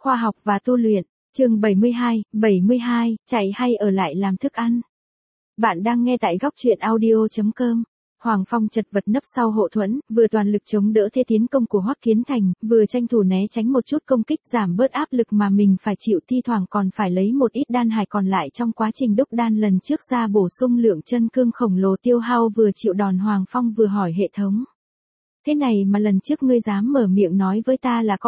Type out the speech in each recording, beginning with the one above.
Khoa học và tu luyện, chương 72, chạy hay ở lại làm thức ăn. Bạn đang nghe tại góc truyện audio.com. Hoàng Phong chật vật nấp sau hộ thuẫn, vừa toàn lực chống đỡ thế tiến công của Hoắc Kiến Thành, vừa tranh thủ né tránh một chút công kích giảm bớt áp lực mà mình phải chịu, thi thoảng còn phải lấy một ít đan hải còn lại trong quá trình đúc đan lần trước ra bổ sung lượng chân cương khổng lồ tiêu hao. Vừa chịu đòn, Hoàng Phong vừa hỏi hệ thống. Thế này mà lần trước ngươi dám mở miệng nói với ta là có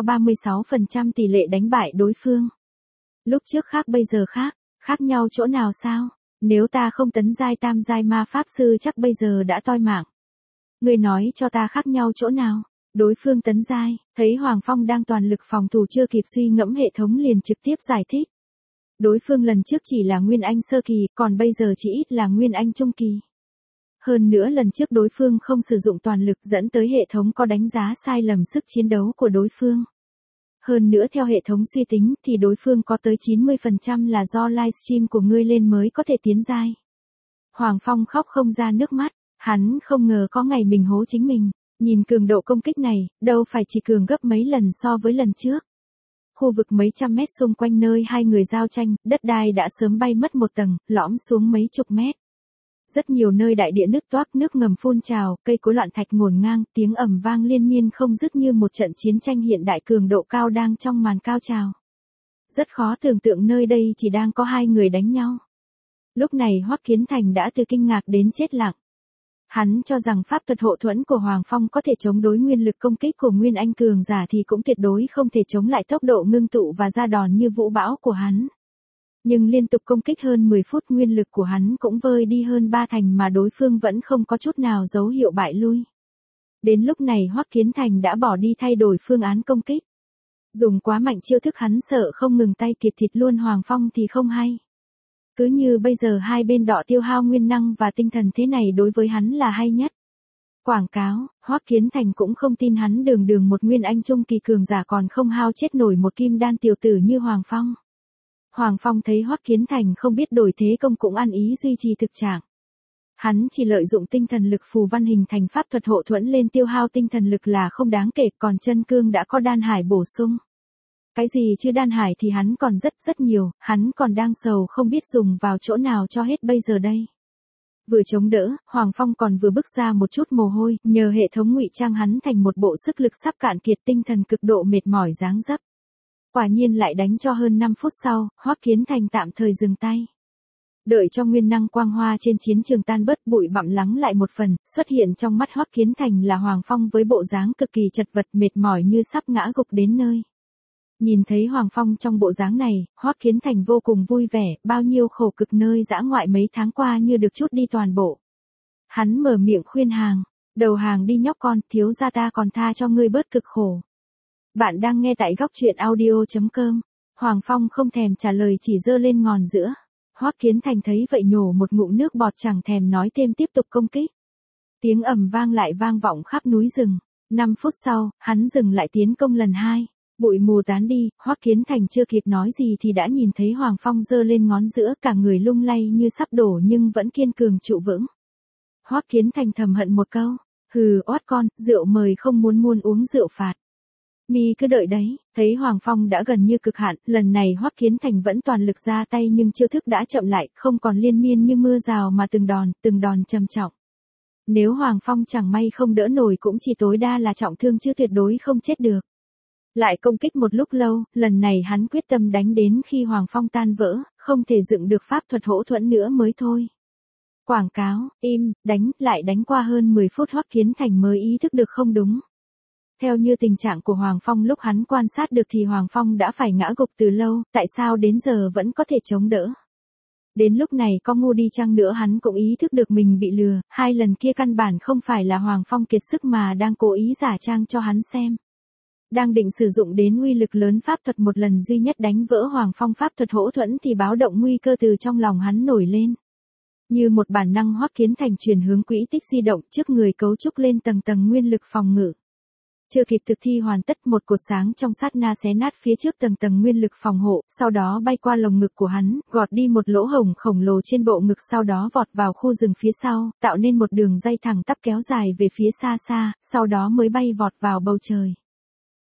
36% tỷ lệ đánh bại đối phương. Lúc trước khác bây giờ khác nhau chỗ nào sao? Nếu ta không tấn giai tam giai ma pháp sư chắc bây giờ đã toi mạng. Ngươi nói cho ta khác nhau chỗ nào? Đối phương tấn giai, thấy Hoàng Phong đang toàn lực phòng thủ chưa kịp suy ngẫm, hệ thống liền trực tiếp giải thích. Đối phương lần trước chỉ là Nguyên Anh sơ kỳ, còn bây giờ chỉ ít là Nguyên Anh trung kỳ. Hơn nữa lần trước đối phương không sử dụng toàn lực dẫn tới hệ thống có đánh giá sai lầm sức chiến đấu của đối phương. Hơn nữa theo hệ thống suy tính thì đối phương có tới 90% là do livestream của ngươi lên mới có thể tiến giai. Hoàng Phong khóc không ra nước mắt, hắn không ngờ có ngày mình hố chính mình, nhìn cường độ công kích này, đâu phải chỉ cường gấp mấy lần so với lần trước. Khu vực mấy trăm mét xung quanh nơi hai người giao tranh, đất đai đã sớm bay mất một tầng, lõm xuống mấy chục mét. Rất nhiều nơi đại địa nứt toác, nước ngầm phun trào, cây cối loạn thạch ngổn ngang, tiếng ầm vang liên miên không dứt như một trận chiến tranh hiện đại cường độ cao đang trong màn cao trào. Rất khó tưởng tượng nơi đây chỉ đang có hai người đánh nhau. Lúc này Hoắc Kiến Thành đã từ kinh ngạc đến chết lặng. Hắn cho rằng pháp thuật hộ thuẫn của Hoàng Phong có thể chống đối nguyên lực công kích của Nguyên Anh cường giả thì cũng tuyệt đối không thể chống lại tốc độ ngưng tụ và ra đòn như vũ bão của hắn. Nhưng liên tục công kích hơn 10 phút, nguyên lực của hắn cũng vơi đi hơn 30% mà đối phương vẫn không có chút nào dấu hiệu bại lui. Đến lúc này Hoắc Kiến Thành đã bỏ đi thay đổi phương án công kích. Dùng quá mạnh chiêu thức hắn sợ không ngừng tay kịp thịt luôn Hoàng Phong thì không hay. Cứ như bây giờ hai bên đọ tiêu hao nguyên năng và tinh thần thế này đối với hắn là hay nhất. Quảng cáo, Hoắc Kiến Thành cũng không tin hắn đường một Nguyên Anh trung kỳ cường giả còn không hao chết nổi một kim đan tiểu tử như Hoàng Phong. Hoàng Phong thấy Hoắc Kiến Thành không biết đổi thế công cũng ăn ý duy trì thực trạng. Hắn chỉ lợi dụng tinh thần lực phù văn hình thành pháp thuật hộ thuẫn lên tiêu hao tinh thần lực là không đáng kể, còn chân cương đã có đan hải bổ sung. Cái gì chứ đan hải thì hắn còn rất nhiều, hắn còn đang sầu không biết dùng vào chỗ nào cho hết bây giờ đây. Vừa chống đỡ, Hoàng Phong còn vừa bứt ra một chút mồ hôi, nhờ hệ thống ngụy trang hắn thành một bộ sức lực sắp cạn kiệt, tinh thần cực độ mệt mỏi dáng dấp. Quả nhiên lại đánh cho hơn 5 phút sau, Hoắc Kiến Thành tạm thời dừng tay. Đợi cho nguyên năng quang hoa trên chiến trường tan bớt, bụi bặm lắng lại một phần, xuất hiện trong mắt Hoắc Kiến Thành là Hoàng Phong với bộ dáng cực kỳ chật vật mệt mỏi như sắp ngã gục đến nơi. Nhìn thấy Hoàng Phong trong bộ dáng này, Hoắc Kiến Thành vô cùng vui vẻ, bao nhiêu khổ cực nơi dã ngoại mấy tháng qua như được trút đi toàn bộ. Hắn mở miệng khuyên hàng, đầu hàng đi nhóc con, thiếu gia ta còn tha cho ngươi bớt cực khổ. Bạn đang nghe tại góc truyện audio.com. Hoàng Phong không thèm trả lời, chỉ giơ lên ngón giữa. Hoắc Kiến Thành thấy vậy nhổ một ngụm nước bọt chẳng thèm nói thêm, tiếp tục công kích. Tiếng ầm vang lại vang vọng khắp núi rừng. 5 phút sau, hắn dừng lại tiến công lần 2. Bụi mù tán đi, Hoắc Kiến Thành chưa kịp nói gì thì đã nhìn thấy Hoàng Phong giơ lên ngón giữa, cả người lung lay như sắp đổ nhưng vẫn kiên cường trụ vững. Hoắc Kiến Thành thầm hận một câu, hừ, oát con, rượu mời không muốn uống rượu phạt. Mi cứ đợi đấy. Thấy Hoàng Phong đã gần như cực hạn, lần này Hoắc Kiến Thành vẫn toàn lực ra tay nhưng chiêu thức đã chậm lại, không còn liên miên như mưa rào mà từng đòn trầm trọng. Nếu Hoàng Phong chẳng may không đỡ nổi cũng chỉ tối đa là trọng thương chứ tuyệt đối không chết được. Lại công kích một lúc lâu, lần này hắn quyết tâm đánh đến khi Hoàng Phong tan vỡ, không thể dựng được pháp thuật hỗ thuẫn nữa mới thôi. Quảng cáo, im, lại đánh qua hơn 10 phút Hoắc Kiến Thành mới ý thức được không đúng. Theo như tình trạng của Hoàng Phong lúc hắn quan sát được thì Hoàng Phong đã phải ngã gục từ lâu, tại sao đến giờ vẫn có thể chống đỡ. Đến lúc này có ngu đi chăng nữa hắn cũng ý thức được mình bị lừa, 2 lần kia căn bản không phải là Hoàng Phong kiệt sức mà đang cố ý giả trang cho hắn xem. Đang định sử dụng đến uy lực lớn pháp thuật một lần duy nhất đánh vỡ Hoàng Phong pháp thuật hỗ thuẫn thì báo động nguy cơ từ trong lòng hắn nổi lên. Như một bản năng Hoắc Kiến Thành chuyển hướng quỹ tích di động, trước người cấu trúc lên tầng nguyên lực phòng ngự. Chưa kịp thực thi hoàn tất, một cột sáng trong sát na xé nát phía trước tầng nguyên lực phòng hộ, sau đó bay qua lồng ngực của hắn, gọt đi một lỗ hổng khổng lồ trên bộ ngực, sau đó vọt vào khu rừng phía sau, tạo nên một đường dây thẳng tắp kéo dài về phía xa, sau đó mới bay vọt vào bầu trời.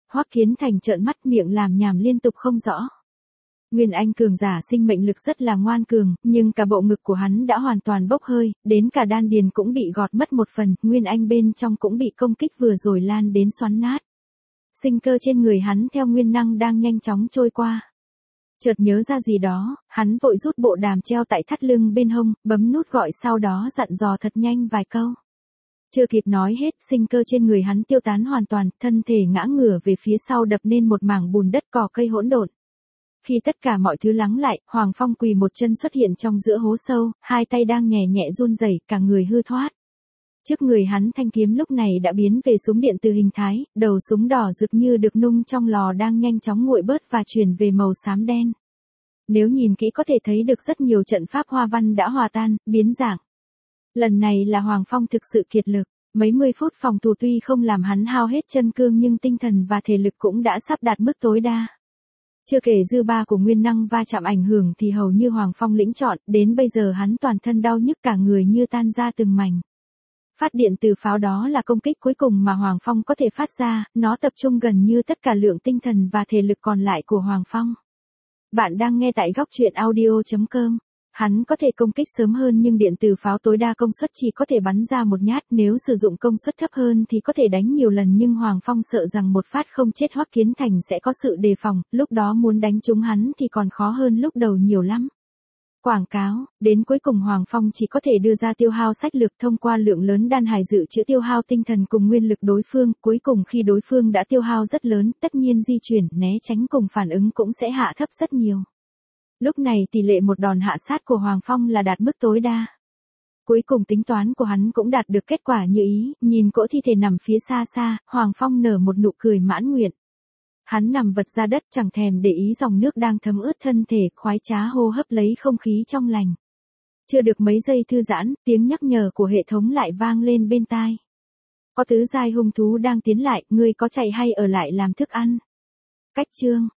Hoắc Kiến Thành trợn mắt miệng làm nhảm liên tục không rõ. Nguyên Anh cường giả sinh mệnh lực rất là ngoan cường, nhưng cả bộ ngực của hắn đã hoàn toàn bốc hơi, đến cả đan điền cũng bị gọt mất một phần, Nguyên Anh bên trong cũng bị công kích vừa rồi lan đến xoắn nát. Sinh cơ trên người hắn theo nguyên năng đang nhanh chóng trôi qua. Chợt nhớ ra gì đó, hắn vội rút bộ đàm treo tại thắt lưng bên hông, bấm nút gọi sau đó dặn dò thật nhanh vài câu. Chưa kịp nói hết, sinh cơ trên người hắn tiêu tán hoàn toàn, thân thể ngã ngửa về phía sau đập nên một mảng bùn đất cỏ cây hỗn độn. Khi tất cả mọi thứ lắng lại, Hoàng Phong quỳ một chân xuất hiện trong giữa hố sâu, hai tay đang nhẹ nhẹ run rẩy, cả người hư thoát. Trước người hắn thanh kiếm lúc này đã biến về súng điện từ hình thái, đầu súng đỏ rực như được nung trong lò đang nhanh chóng nguội bớt và chuyển về màu xám đen. Nếu nhìn kỹ có thể thấy được rất nhiều trận pháp hoa văn đã hòa tan, biến dạng. Lần này là Hoàng Phong thực sự kiệt lực, mấy mươi phút phòng thủ tuy không làm hắn hao hết chân cương nhưng tinh thần và thể lực cũng đã sắp đạt mức tối đa. Chưa kể dư ba của nguyên năng va chạm ảnh hưởng thì hầu như Hoàng Phong lĩnh chọn, đến bây giờ hắn toàn thân đau nhức cả người như tan ra từng mảnh. Phát điện từ pháo đó là công kích cuối cùng mà Hoàng Phong có thể phát ra, nó tập trung gần như tất cả lượng tinh thần và thể lực còn lại của Hoàng Phong. Bạn đang nghe tại góc truyện audio.com. Hắn có thể công kích sớm hơn nhưng điện từ pháo tối đa công suất chỉ có thể bắn ra một nhát, nếu sử dụng công suất thấp hơn thì có thể đánh nhiều lần nhưng Hoàng Phong sợ rằng một phát không chết Hoắc Kiến Thành sẽ có sự đề phòng, lúc đó muốn đánh trúng hắn thì còn khó hơn lúc đầu nhiều lắm. Quảng cáo, đến cuối cùng Hoàng Phong chỉ có thể đưa ra tiêu hao sách lược thông qua lượng lớn đan hải dự trữ tiêu hao tinh thần cùng nguyên lực đối phương, cuối cùng khi đối phương đã tiêu hao rất lớn, tất nhiên di chuyển, né tránh cùng phản ứng cũng sẽ hạ thấp rất nhiều. Lúc này tỷ lệ một đòn hạ sát của Hoàng Phong là đạt mức tối đa. Cuối cùng tính toán của hắn cũng đạt được kết quả như ý, nhìn cỗ thi thể nằm phía xa xa, Hoàng Phong nở một nụ cười mãn nguyện. Hắn nằm vật ra đất chẳng thèm để ý dòng nước đang thấm ướt thân thể, khoái trá hô hấp lấy không khí trong lành. Chưa được mấy giây thư giãn, tiếng nhắc nhở của hệ thống lại vang lên bên tai. Có tứ giai hung thú đang tiến lại, ngươi có chạy hay ở lại làm thức ăn? Cách chương